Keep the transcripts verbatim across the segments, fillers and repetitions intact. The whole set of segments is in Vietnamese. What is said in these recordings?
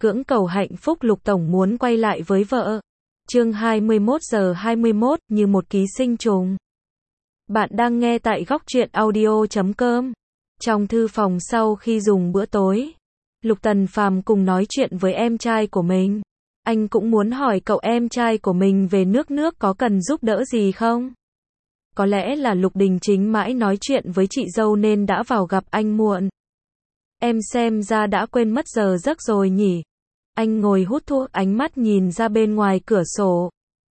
Cưỡng cầu hạnh phúc Lục Tổng muốn quay lại với vợ. Chương hai mươi mốt giờ hai mươi mốt, như một ký sinh trùng. Bạn đang nghe tại góc truyện audio chấm com. Trong thư phòng sau khi dùng bữa tối, Lục Tần Phàm cùng nói chuyện với em trai của mình. Anh cũng muốn hỏi cậu em trai của mình về nước nước có cần giúp đỡ gì không? Có lẽ là Lục Đình Chính mãi nói chuyện với chị dâu nên đã vào gặp anh muộn. Em xem ra đã quên mất giờ giấc rồi nhỉ? Anh ngồi hút thuốc, ánh mắt nhìn ra bên ngoài cửa sổ.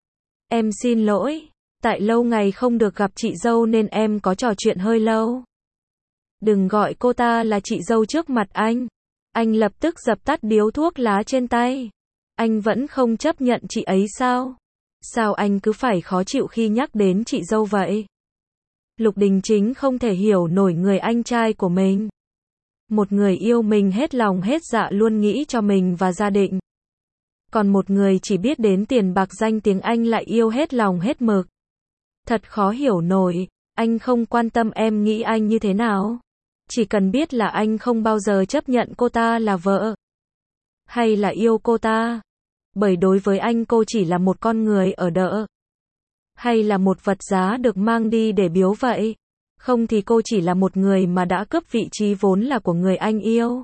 Em xin lỗi, tại lâu ngày không được gặp chị dâu nên em có trò chuyện hơi lâu. Đừng gọi cô ta là chị dâu trước mặt anh. Anh lập tức dập tắt điếu thuốc lá trên tay. Anh vẫn không chấp nhận chị ấy sao? Sao anh cứ phải khó chịu khi nhắc đến chị dâu vậy? Lục Đình Chính không thể hiểu nổi người anh trai của mình. Một người yêu mình hết lòng hết dạ luôn nghĩ cho mình và gia đình. Còn một người chỉ biết đến tiền bạc danh tiếng anh lại yêu hết lòng hết mực. Thật khó hiểu nổi, anh không quan tâm em nghĩ anh như thế nào. Chỉ cần biết là anh không bao giờ chấp nhận cô ta là vợ. Hay là yêu cô ta. Bởi đối với anh cô chỉ là một con người ở đợ. Hay là một vật giá được mang đi để biếu vậy. Không thì cô chỉ là một người mà đã cướp vị trí vốn là của người anh yêu.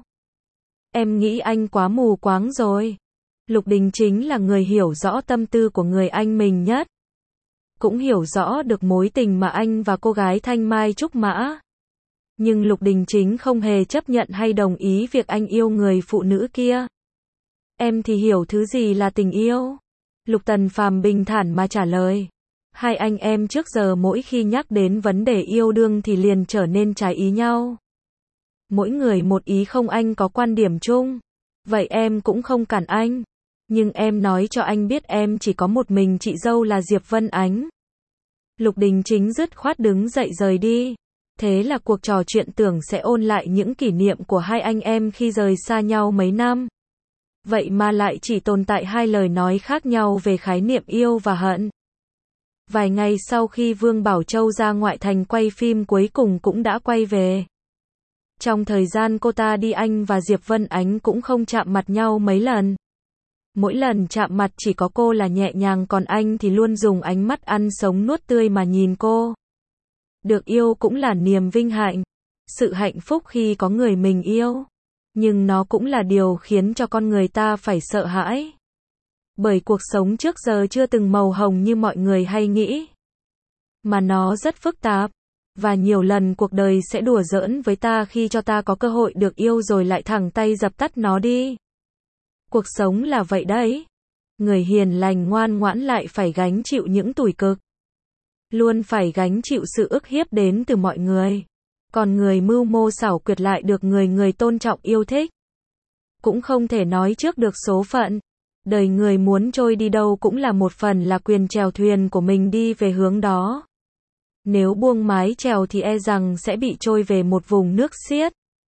Em nghĩ anh quá mù quáng rồi. Lục Đình Chính là người hiểu rõ tâm tư của người anh mình nhất. Cũng hiểu rõ được mối tình mà anh và cô gái Thanh Mai Trúc Mã. Nhưng Lục Đình Chính không hề chấp nhận hay đồng ý việc anh yêu người phụ nữ kia. Em thì hiểu thứ gì là tình yêu? Lục Tần Phàm bình thản mà trả lời. Hai anh em trước giờ mỗi khi nhắc đến vấn đề yêu đương thì liền trở nên trái ý nhau. Mỗi người một ý, không anh có quan điểm chung. Vậy em cũng không cản anh. Nhưng em nói cho anh biết em chỉ có một mình chị dâu là Diệp Vân Ánh. Lục Đình Chính dứt khoát đứng dậy rời đi. Thế là cuộc trò chuyện tưởng sẽ ôn lại những kỷ niệm của hai anh em khi rời xa nhau mấy năm. Vậy mà lại chỉ tồn tại hai lời nói khác nhau về khái niệm yêu và hận. Vài ngày sau khi Vương Bảo Châu ra ngoại thành quay phim cuối cùng cũng đã quay về. Trong thời gian cô ta đi anh và Diệp Vân Ánh cũng không chạm mặt nhau mấy lần. Mỗi lần chạm mặt chỉ có cô là nhẹ nhàng, còn anh thì luôn dùng ánh mắt ăn sống nuốt tươi mà nhìn cô. Được yêu cũng là niềm vinh hạnh, sự hạnh phúc khi có người mình yêu. Nhưng nó cũng là điều khiến cho con người ta phải sợ hãi. Bởi cuộc sống trước giờ chưa từng màu hồng như mọi người hay nghĩ. Mà nó rất phức tạp. Và nhiều lần cuộc đời sẽ đùa giỡn với ta khi cho ta có cơ hội được yêu rồi lại thẳng tay dập tắt nó đi. Cuộc sống là vậy đấy. Người hiền lành ngoan ngoãn lại phải gánh chịu những tủi cực. Luôn phải gánh chịu sự ức hiếp đến từ mọi người. Còn người mưu mô xảo quyệt lại được người người tôn trọng yêu thích. Cũng không thể nói trước được số phận. Đời người muốn trôi đi đâu cũng là một phần là quyền chèo thuyền của mình đi về hướng đó. Nếu buông mái chèo thì e rằng sẽ bị trôi về một vùng nước xiết.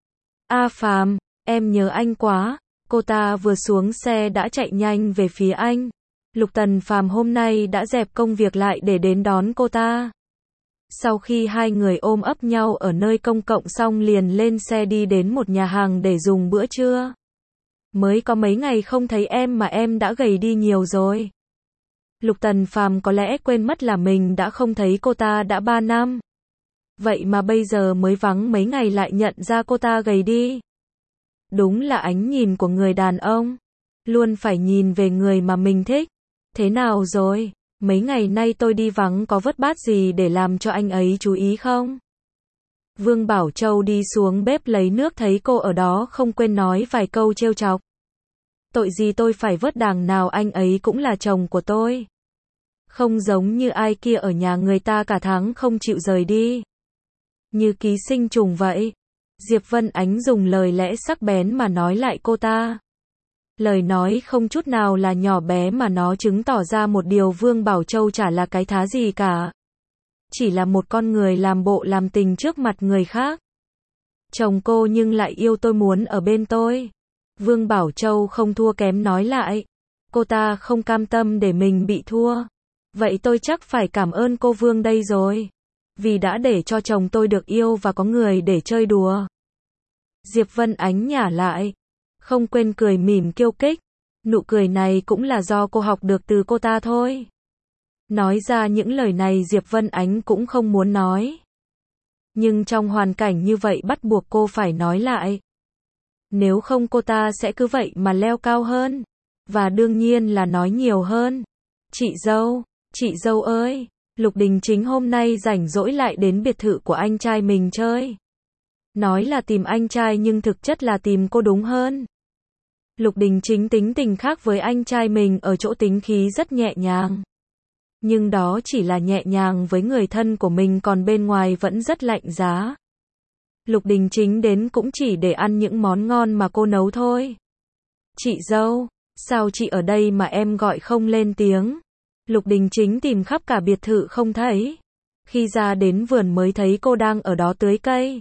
A Phàm, em nhớ anh quá. Cô ta vừa xuống xe đã chạy nhanh về phía anh. Lục Tần Phàm hôm nay đã dẹp công việc lại để đến đón cô ta. Sau khi hai người ôm ấp nhau ở nơi công cộng xong liền lên xe đi đến một nhà hàng để dùng bữa trưa. Mới có mấy ngày không thấy em mà em đã gầy đi nhiều rồi. Lục Tần Phàm có lẽ quên mất là mình đã không thấy cô ta đã ba năm. Vậy mà bây giờ mới vắng mấy ngày lại nhận ra cô ta gầy đi. Đúng là ánh nhìn của người đàn ông. Luôn phải nhìn về người mà mình thích. Thế nào rồi? Mấy ngày nay tôi đi vắng có vất vát gì để làm cho anh ấy chú ý không? Vương Bảo Châu đi xuống bếp lấy nước thấy cô ở đó không quên nói vài câu trêu chọc. Tội gì tôi phải vớt, đằng nào anh ấy cũng là chồng của tôi. Không giống như ai kia ở nhà người ta cả tháng không chịu rời đi. Như ký sinh trùng vậy. Diệp Vân Ánh dùng lời lẽ sắc bén mà nói lại cô ta. Lời nói không chút nào là nhỏ bé mà nó chứng tỏ ra một điều, Vương Bảo Châu chả là cái thá gì cả. Chỉ là một con người làm bộ làm tình trước mặt người khác. Chồng cô nhưng lại yêu tôi, muốn ở bên tôi. Vương Bảo Châu không thua kém nói lại. Cô ta không cam tâm để mình bị thua. Vậy tôi chắc phải cảm ơn cô Vương đây rồi. Vì đã để cho chồng tôi được yêu và có người để chơi đùa. Diệp Vân Ánh nhả lại. không quên cười mỉm kiêu kích. Nụ cười này cũng là do cô học được từ cô ta thôi. Nói ra những lời này Diệp Vân Ánh cũng không muốn nói. Nhưng trong hoàn cảnh như vậy bắt buộc cô phải nói lại. Nếu không cô ta sẽ cứ vậy mà leo cao hơn. Và đương nhiên là nói nhiều hơn. Chị dâu, chị dâu ơi, Lục Đình Chính hôm nay rảnh rỗi lại đến biệt thự của anh trai mình chơi. Nói là tìm anh trai nhưng thực chất là tìm cô đúng hơn. Lục Đình Chính tính tình khác với anh trai mình ở chỗ tính khí rất nhẹ nhàng. Nhưng đó chỉ là nhẹ nhàng với người thân của mình, còn bên ngoài vẫn rất lạnh giá. Lục Đình Chính đến cũng chỉ để ăn những món ngon mà cô nấu thôi. Chị dâu, sao chị ở đây mà em gọi không lên tiếng? Lục Đình Chính tìm khắp cả biệt thự không thấy. Khi ra đến vườn mới thấy cô đang ở đó tưới cây.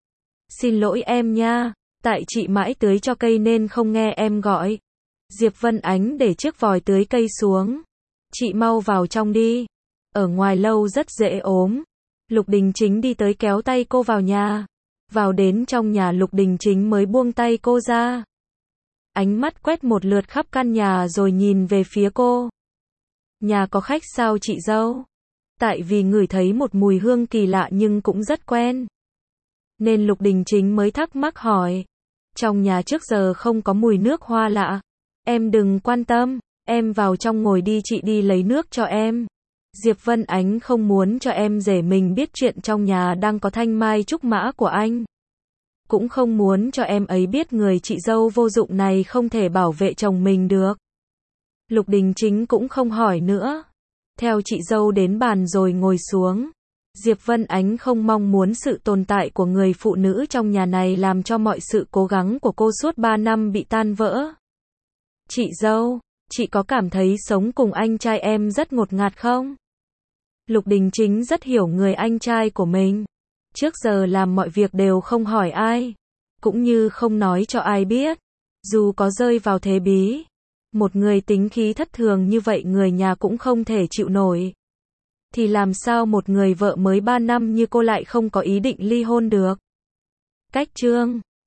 Xin lỗi em nha, tại chị mãi tưới cho cây nên không nghe em gọi. Diệp Vân Ánh để chiếc vòi tưới cây xuống. Chị mau vào trong đi. Ở ngoài lâu rất dễ ốm. Lục Đình Chính đi tới kéo tay cô vào nhà. Vào đến trong nhà Lục Đình Chính mới buông tay cô ra. Ánh mắt quét một lượt khắp căn nhà rồi nhìn về phía cô. Nhà có khách sao chị dâu? Tại vì ngửi thấy một mùi hương kỳ lạ nhưng cũng rất quen. Nên Lục Đình Chính mới thắc mắc hỏi. Trong nhà trước giờ không có mùi nước hoa lạ. Em đừng quan tâm, em vào trong ngồi đi, chị đi lấy nước cho em. Diệp Vân Ánh không muốn cho em rể mình biết chuyện trong nhà đang có thanh mai trúc mã của anh. Cũng không muốn cho em ấy biết người chị dâu vô dụng này không thể bảo vệ chồng mình được. Lục Đình Chính cũng không hỏi nữa. Theo chị dâu đến bàn rồi ngồi xuống. Diệp Vân Ánh không mong muốn sự tồn tại của người phụ nữ trong nhà này làm cho mọi sự cố gắng của cô suốt ba năm bị tan vỡ. Chị dâu, chị có cảm thấy sống cùng anh trai em rất ngột ngạt không? Lục Đình Chính rất hiểu người anh trai của mình. Trước giờ làm mọi việc đều không hỏi ai, cũng như không nói cho ai biết. Dù có rơi vào thế bí, một người tính khí thất thường như vậy người nhà cũng không thể chịu nổi. Thì làm sao một người vợ mới ba năm như cô lại không có ý định ly hôn được? Cách chương